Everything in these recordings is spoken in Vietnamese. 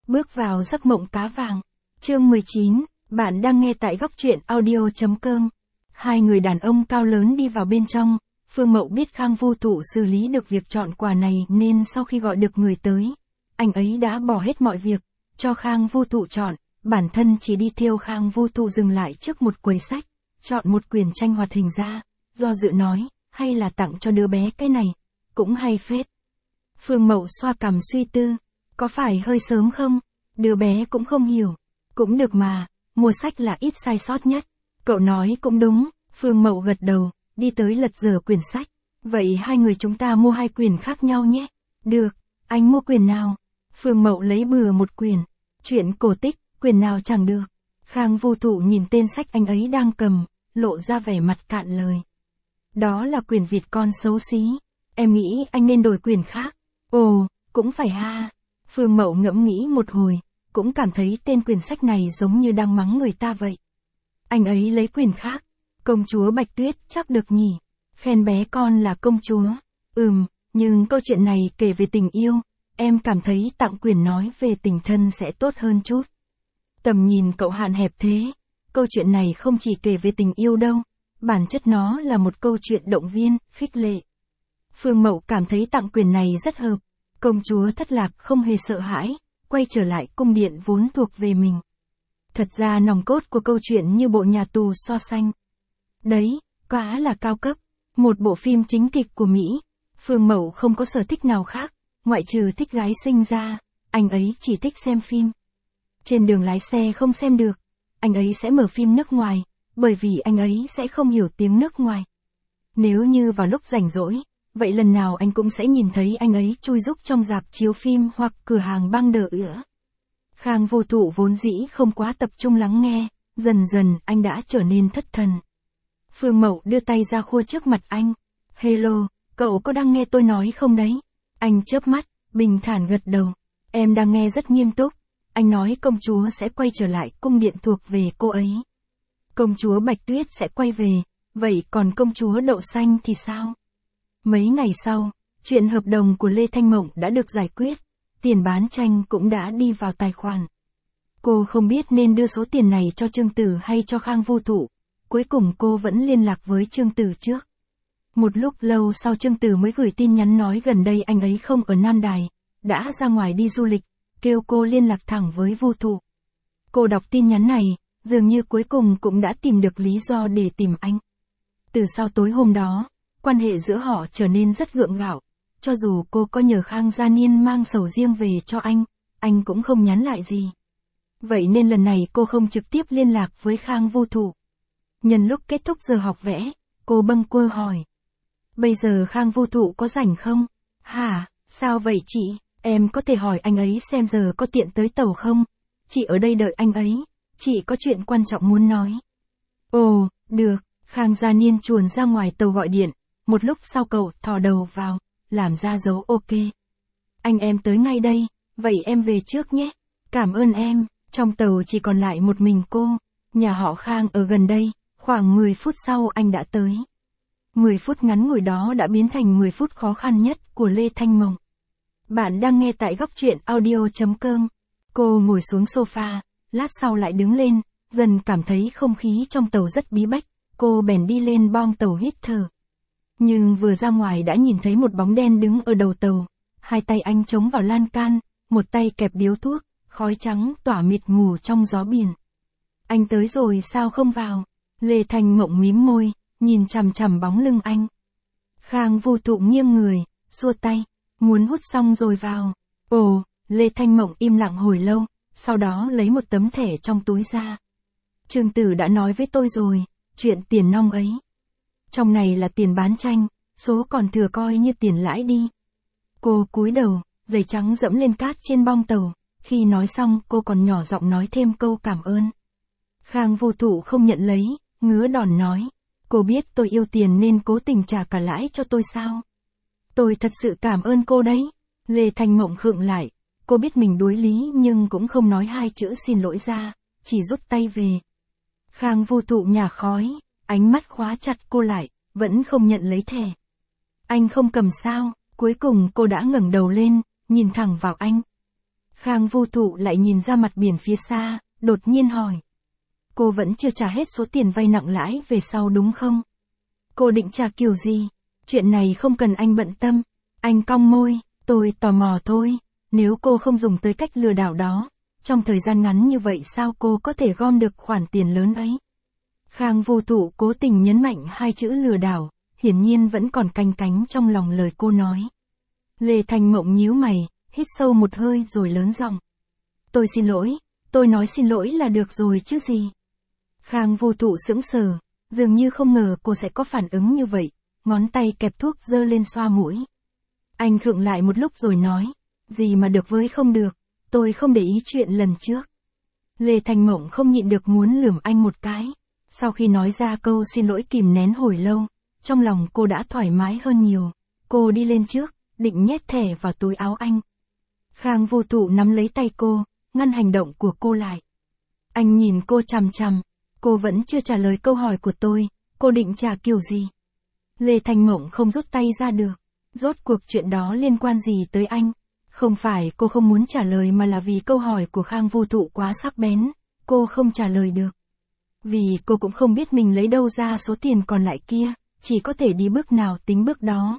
Bước vào giấc mộng cá vàng. Chương 19, bạn đang nghe tại góc truyện audio.com. Hai người đàn ông cao lớn đi vào bên trong. Phương Mậu biết Khang Vu Thụ xử lý được việc chọn quà này nên sau khi gọi được người tới, anh ấy đã bỏ hết mọi việc, cho Khang Vu Thụ chọn, bản thân chỉ đi theo Khang Vu Thụ dừng lại trước một quầy sách, chọn một quyển tranh hoạt hình ra, do dự nói, hay là tặng cho đứa bé cái này, cũng hay phết. Phương Mậu xoa cằm suy tư, có phải hơi sớm không? Đứa bé cũng không hiểu. Cũng được mà, mua sách là ít sai sót nhất. Cậu nói cũng đúng, Phương Mậu gật đầu, đi tới lật dở quyển sách. Vậy hai người chúng ta mua hai quyển khác nhau nhé. Được, anh mua quyển nào? Phương Mậu lấy bừa một quyển. Chuyện cổ tích, quyển nào chẳng được. Khang Vu Thụ nhìn tên sách anh ấy đang cầm, lộ ra vẻ mặt cạn lời. Đó là quyển Việt con xấu xí. Em nghĩ anh nên đổi quyển khác. Ồ, cũng phải ha. Phương Mậu ngẫm nghĩ một hồi, cũng cảm thấy tên quyển sách này giống như đang mắng người ta vậy. Anh ấy lấy quyển khác. Công chúa Bạch Tuyết chắc được nhỉ. Khen bé con là công chúa. Nhưng câu chuyện này kể về tình yêu. Em cảm thấy tặng quyển nói về tình thân sẽ tốt hơn chút. Tầm nhìn cậu hạn hẹp thế. Câu chuyện này không chỉ kể về tình yêu đâu. Bản chất nó là một câu chuyện động viên, khích lệ. Phương Mậu cảm thấy tặng quyển này rất hợp. Công chúa thất lạc không hề sợ hãi, quay trở lại cung điện vốn thuộc về mình. Thật ra nòng cốt của câu chuyện như bộ nhà tù so sánh. Đấy, quá là cao cấp. Một bộ phim chính kịch của Mỹ. Phương Mậu không có sở thích nào khác, ngoại trừ thích gái xinh ra, anh ấy chỉ thích xem phim. Trên đường lái xe không xem được, anh ấy sẽ mở phim nước ngoài, bởi vì anh ấy sẽ không hiểu tiếng nước ngoài. Nếu như vào lúc rảnh rỗi, vậy lần nào anh cũng sẽ nhìn thấy anh ấy chui rúc trong rạp chiếu phim hoặc cửa hàng băng đờ ữa. Khang Vô Thụ vốn dĩ không quá tập trung lắng nghe, dần dần anh đã trở nên thất thần. Phương Mậu đưa tay ra khua trước mặt anh. Hello, cậu có đang nghe tôi nói không đấy? Anh chớp mắt, bình thản gật đầu. Em đang nghe rất nghiêm túc. Anh nói công chúa sẽ quay trở lại cung điện thuộc về cô ấy. Công chúa Bạch Tuyết sẽ quay về, vậy còn công chúa Đậu Xanh thì sao? Mấy ngày sau, chuyện hợp đồng của Lê Thanh Mộng đã được giải quyết, tiền bán tranh cũng đã đi vào tài khoản. Cô không biết nên đưa số tiền này cho Trương Tử hay cho Khang Vu Thụ, cuối cùng cô vẫn liên lạc với Trương Tử trước. Một lúc lâu sau Trương Tử mới gửi tin nhắn nói gần đây anh ấy không ở Nam Đài, đã ra ngoài đi du lịch, kêu cô liên lạc thẳng với Vu Thụ. Cô đọc tin nhắn này, dường như cuối cùng cũng đã tìm được lý do để tìm anh. Từ sau tối hôm đó, quan hệ giữa họ trở nên rất gượng gạo, cho dù cô có nhờ Khang Gia Niên mang sầu riêng về cho anh cũng không nhắn lại gì. Vậy nên lần này cô không trực tiếp liên lạc với Khang Vu Thụ. Nhân lúc kết thúc giờ học vẽ, cô bâng quơ hỏi. Bây giờ Khang Vu Thụ có rảnh không? Hả, sao vậy chị? Em có thể hỏi anh ấy xem giờ có tiện tới tàu không? Chị ở đây đợi anh ấy, chị có chuyện quan trọng muốn nói. Ồ, được, Khang Gia Niên chuồn ra ngoài tàu gọi điện, một lúc sau cậu thò đầu vào, làm ra dấu ok. Anh em tới ngay đây, vậy em về trước nhé. Cảm ơn em, trong tàu chỉ còn lại một mình cô, nhà họ Khang ở gần đây, khoảng 10 phút sau anh đã tới. 10 phút ngắn ngủi đó đã biến thành 10 phút khó khăn nhất của Lê Thanh Mộng. Bạn đang nghe tại góc truyện audio.com. Cô ngồi xuống sofa, lát sau lại đứng lên, dần cảm thấy không khí trong tàu rất bí bách, cô bèn đi lên bong tàu hít thở. Nhưng vừa ra ngoài đã nhìn thấy một bóng đen đứng ở đầu tàu, hai tay anh chống vào lan can, một tay kẹp điếu thuốc, khói trắng tỏa mịt mù trong gió biển. Anh tới rồi sao không vào? Lê Thanh Mộng mím môi, nhìn chằm chằm bóng lưng anh. Khang Vu Thụ nghiêng người, xua tay, muốn hút xong rồi vào. Ồ, Lê Thanh Mộng im lặng hồi lâu, sau đó lấy một tấm thẻ trong túi ra. Trương Tử đã nói với tôi rồi, chuyện tiền nong ấy. Trong này là tiền bán tranh, số còn thừa coi như tiền lãi đi. Cô cúi đầu, giày trắng dẫm lên cát trên bong tàu, khi nói xong cô còn nhỏ giọng nói thêm câu cảm ơn. Khang Vu Thụ không nhận lấy, ngứa đòn nói, cô biết tôi yêu tiền nên cố tình trả cả lãi cho tôi sao? Tôi thật sự cảm ơn cô đấy. Lê Thanh Mộng khựng lại, cô biết mình đuối lý nhưng cũng không nói hai chữ xin lỗi ra, chỉ rút tay về. Khang Vu Thụ nhả khói, ánh mắt khóa chặt cô lại, vẫn không nhận lấy thẻ. Anh không cầm sao? Cuối cùng cô đã ngẩng đầu lên, nhìn thẳng vào anh. Khang Vu Thụ lại nhìn ra mặt biển phía xa, đột nhiên hỏi. Cô vẫn chưa trả hết số tiền vay nặng lãi về sau đúng không? Cô định trả kiểu gì? Chuyện này không cần anh bận tâm. Anh cong môi, tôi tò mò thôi. Nếu cô không dùng tới cách lừa đảo đó, trong thời gian ngắn như vậy sao cô có thể gom được khoản tiền lớn ấy? Khang Vu Thụ cố tình nhấn mạnh hai chữ lừa đảo, hiển nhiên vẫn còn canh cánh trong lòng lời cô nói. Lê Thanh Mộng nhíu mày, hít sâu một hơi rồi lớn giọng. Tôi xin lỗi, tôi nói xin lỗi là được rồi chứ gì. Khang Vu Thụ sững sờ, dường như không ngờ cô sẽ có phản ứng như vậy, ngón tay kẹp thuốc giơ lên xoa mũi. Anh khựng lại một lúc rồi nói, gì mà được với không được, tôi không để ý chuyện lần trước. Lê Thanh Mộng không nhịn được muốn lườm anh một cái. Sau khi nói ra câu xin lỗi kìm nén hồi lâu, trong lòng cô đã thoải mái hơn nhiều. Cô đi lên trước, định nhét thẻ vào túi áo anh. Khang Vu Thụ nắm lấy tay cô, ngăn hành động của cô lại. Anh nhìn cô chằm chằm, cô vẫn chưa trả lời câu hỏi của tôi, cô định trả kiểu gì? Lê Thanh Mộng không rút tay ra được. Rốt cuộc chuyện đó liên quan gì tới anh? Không phải cô không muốn trả lời mà là vì câu hỏi của Khang Vu Thụ quá sắc bén, cô không trả lời được. Vì cô cũng không biết mình lấy đâu ra số tiền còn lại kia, chỉ có thể đi bước nào tính bước đó.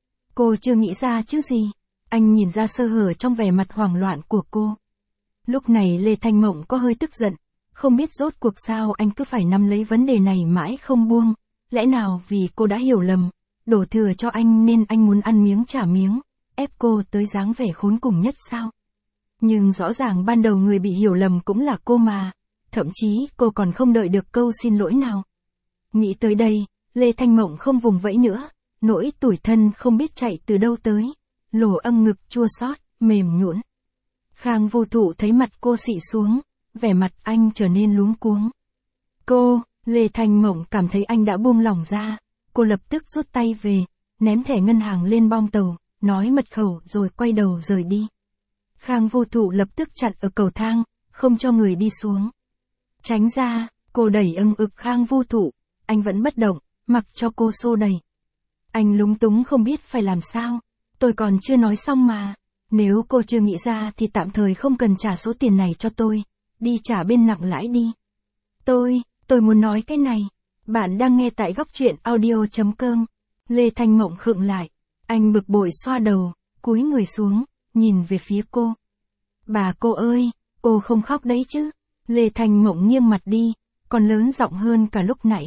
Cô chưa nghĩ ra chứ gì. Anh nhìn ra sơ hở trong vẻ mặt hoảng loạn của cô. Lúc này Lê Thanh Mộng có hơi tức giận, không biết rốt cuộc sao anh cứ phải nắm lấy vấn đề này mãi không buông. Lẽ nào vì cô đã hiểu lầm, đổ thừa cho anh nên anh muốn ăn miếng trả miếng, ép cô tới dáng vẻ khốn cùng nhất sao? Nhưng rõ ràng ban đầu người bị hiểu lầm cũng là cô mà, thậm chí cô còn không đợi được câu xin lỗi nào. Nghĩ tới đây, Lê Thanh Mộng không vùng vẫy nữa, nỗi tủi thân không biết chạy từ đâu tới, lồ âm ngực chua xót, mềm nhũn. Khang Vu Thụ thấy mặt cô xị xuống, vẻ mặt anh trở nên luống cuống. Lê Thanh Mộng cảm thấy anh đã buông lỏng ra, cô lập tức rút tay về, ném thẻ ngân hàng lên bong tàu, nói mật khẩu rồi quay đầu rời đi. Khang Vu Thụ lập tức chặn ở cầu thang, không cho người đi xuống. Tránh ra, cô đẩy ực Khang Vu Thụ, anh vẫn bất động, mặc cho cô xô đẩy. Anh lúng túng không biết phải làm sao, tôi còn chưa nói xong mà, nếu cô chưa nghĩ ra thì tạm thời không cần trả số tiền này cho tôi, đi trả bên nặng lãi đi. Tôi muốn nói cái này, bạn đang nghe tại góc truyện audio.com. Lê Thanh Mộng khựng lại, anh bực bội xoa đầu, cúi người xuống, nhìn về phía cô. Bà cô ơi, cô không khóc đấy chứ? Lê Thanh Mộng nghiêng mặt đi, còn lớn giọng hơn cả lúc nãy.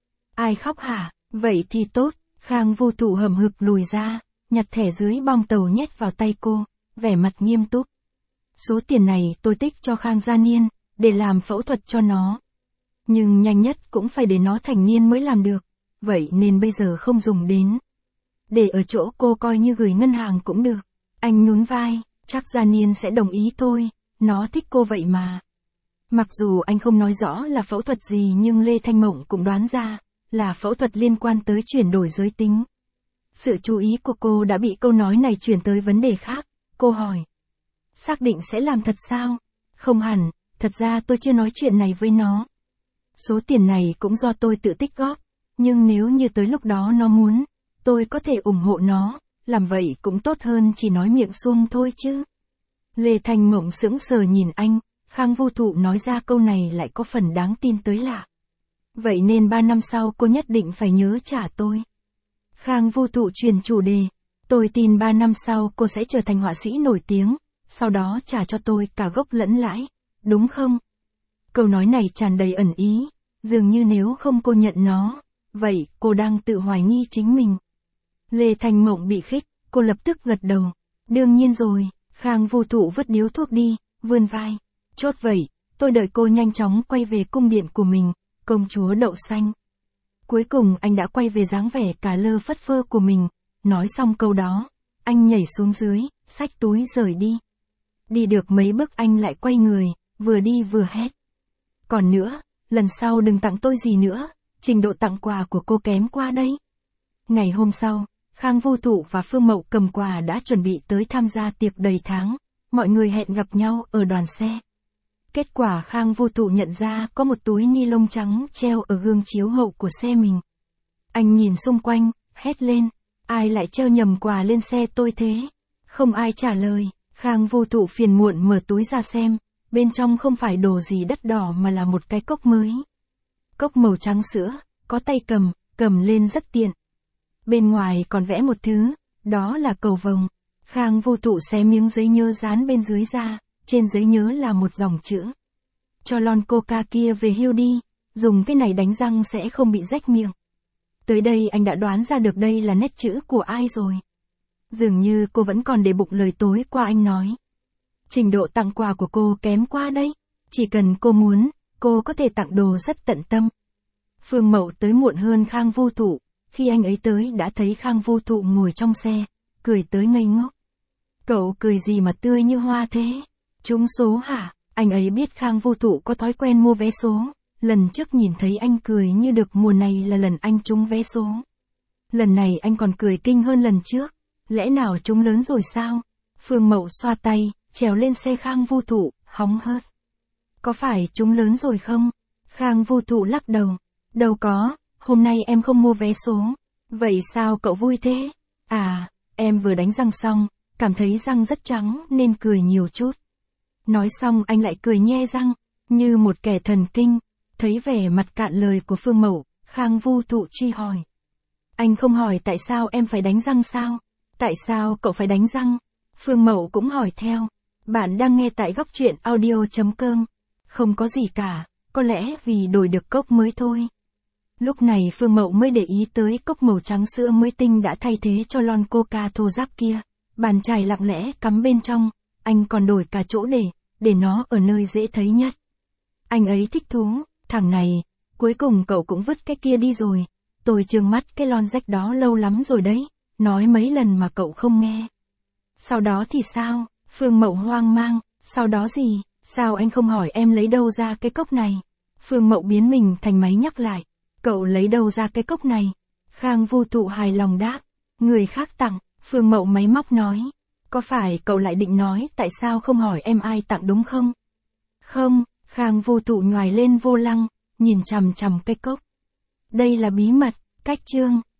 Ai khóc hả? Vậy thì tốt. Khang Vu Thụ hầm hực lùi ra, nhặt thẻ dưới bong tàu nhét vào tay cô, vẻ mặt nghiêm túc. Số tiền này tôi tích cho Khang Gia Niên, để làm phẫu thuật cho nó. Nhưng nhanh nhất cũng phải để nó thành niên mới làm được, vậy nên bây giờ không dùng đến. Để ở chỗ cô coi như gửi ngân hàng cũng được. Anh nhún vai, chắc Gia Niên sẽ đồng ý thôi, nó thích cô vậy mà. Mặc dù anh không nói rõ là phẫu thuật gì nhưng Lê Thanh Mộng cũng đoán ra, là phẫu thuật liên quan tới chuyển đổi giới tính. Sự chú ý của cô đã bị câu nói này chuyển tới vấn đề khác, cô hỏi. Xác định sẽ làm thật sao? Không hẳn, thật ra tôi chưa nói chuyện này với nó. Số tiền này cũng do tôi tự tích góp, nhưng nếu như tới lúc đó nó muốn, tôi có thể ủng hộ nó, làm vậy cũng tốt hơn chỉ nói miệng suông thôi chứ. Lê Thanh Mộng sững sờ nhìn anh, Khang Vu Thụ nói ra câu này lại có phần đáng tin tới lạ. Vậy nên 3 năm sau cô nhất định phải nhớ trả tôi. Khang Vu Thụ chuyển chủ đề, tôi tin 3 năm sau cô sẽ trở thành họa sĩ nổi tiếng, sau đó trả cho tôi cả gốc lẫn lãi, đúng không? Câu nói này tràn đầy ẩn ý, dường như nếu không cô nhận nó, vậy cô đang tự hoài nghi chính mình. Lê Thanh Mộng bị khích, cô lập tức gật đầu. Đương nhiên rồi, Khang Vu Thụ vứt điếu thuốc đi, vươn vai. Chốt vậy, tôi đợi cô nhanh chóng quay về cung điện của mình, công chúa đậu xanh. Cuối cùng anh đã quay về dáng vẻ cả lơ phất phơ của mình, nói xong câu đó, anh nhảy xuống dưới, xách túi rời đi. Đi được mấy bước anh lại quay người, vừa đi vừa hét. Còn nữa, lần sau đừng tặng tôi gì nữa, trình độ tặng quà của cô kém qua đấy. Ngày hôm sau, Khang Vu Thụ và Phương Mậu cầm quà đã chuẩn bị tới tham gia tiệc đầy tháng, mọi người hẹn gặp nhau ở đoàn xe. Kết quả Khang Vu Thụ nhận ra có một túi ni lông trắng treo ở gương chiếu hậu của xe mình. Anh nhìn xung quanh, hét lên, ai lại treo nhầm quà lên xe tôi thế? Không ai trả lời, Khang Vô Thụ phiền muộn mở túi ra xem, bên trong không phải đồ gì đắt đỏ mà là một cái cốc mới. Cốc màu trắng sữa, có tay cầm lên rất tiện. Bên ngoài còn vẽ một thứ, đó là cầu vồng. Khang Vô Thụ xé miếng giấy nhớ dán bên dưới ra, trên giấy nhớ là một dòng chữ. Cho lon coca kia về hưu đi, dùng cái này đánh răng sẽ không bị rách miệng. Tới đây anh đã đoán ra được đây là nét chữ của ai rồi. Dường như cô vẫn còn để bụng lời tối qua anh nói. Trình độ tặng quà của cô kém quá đấy. Chỉ cần cô muốn, cô có thể tặng đồ rất tận tâm. Phương Mậu tới muộn hơn Khang Vô Thụ. Khi anh ấy tới đã thấy Khang Vô Thụ ngồi trong xe, cười tới ngây ngốc. Cậu cười gì mà tươi như hoa thế? Trúng số hả? Anh ấy biết Khang Vô Thụ có thói quen mua vé số. Lần trước nhìn thấy anh cười như được, mùa này là lần anh trúng vé số. Lần này anh còn cười kinh hơn lần trước. Lẽ nào trúng lớn rồi sao? Phương Mậu xoa tay, trèo lên xe Khang Vô Thụ, hóng hớt. Có phải trúng lớn rồi không? Khang Vô Thụ lắc đầu. Đâu có, hôm nay em không mua vé số. Vậy sao cậu vui thế? À, em vừa đánh răng xong, cảm thấy răng rất trắng nên cười nhiều chút. Nói xong anh lại cười nhe răng, như một kẻ thần kinh. Thấy vẻ mặt cạn lời của Phương Mậu, Khang Vô Thụ truy hỏi. Anh không hỏi tại sao em phải đánh răng sao? Tại sao cậu phải đánh răng? Phương Mậu cũng hỏi theo. Bạn đang nghe tại góc truyện audio.com. Không có gì cả, có lẽ vì đổi được cốc mới thôi. Lúc này Phương Mậu mới để ý tới cốc màu trắng sữa mới tinh đã thay thế cho lon coca thô ráp kia. Bàn chải lặng lẽ cắm bên trong, anh còn đổi cả chỗ để nó ở nơi dễ thấy nhất. Anh ấy thích thú, thằng này, cuối cùng cậu cũng vứt cái kia đi rồi. Tôi trừng mắt cái lon rách đó lâu lắm rồi đấy, nói mấy lần mà cậu không nghe. Sau đó thì sao? Phương Mậu hoang mang, sau đó gì? Sao anh không hỏi em lấy đâu ra cái cốc này? Phương Mậu biến mình thành máy nhắc lại. Cậu lấy đâu ra cái cốc này? Khang Vô Thụ hài lòng đáp. Người khác tặng, Phương Mậu máy móc nói. Có phải cậu lại định nói tại sao không hỏi em ai tặng đúng không? Không, Khang Vô Thụ nhoài lên vô lăng, nhìn chằm chằm cái cốc. Đây là bí mật, cách chương.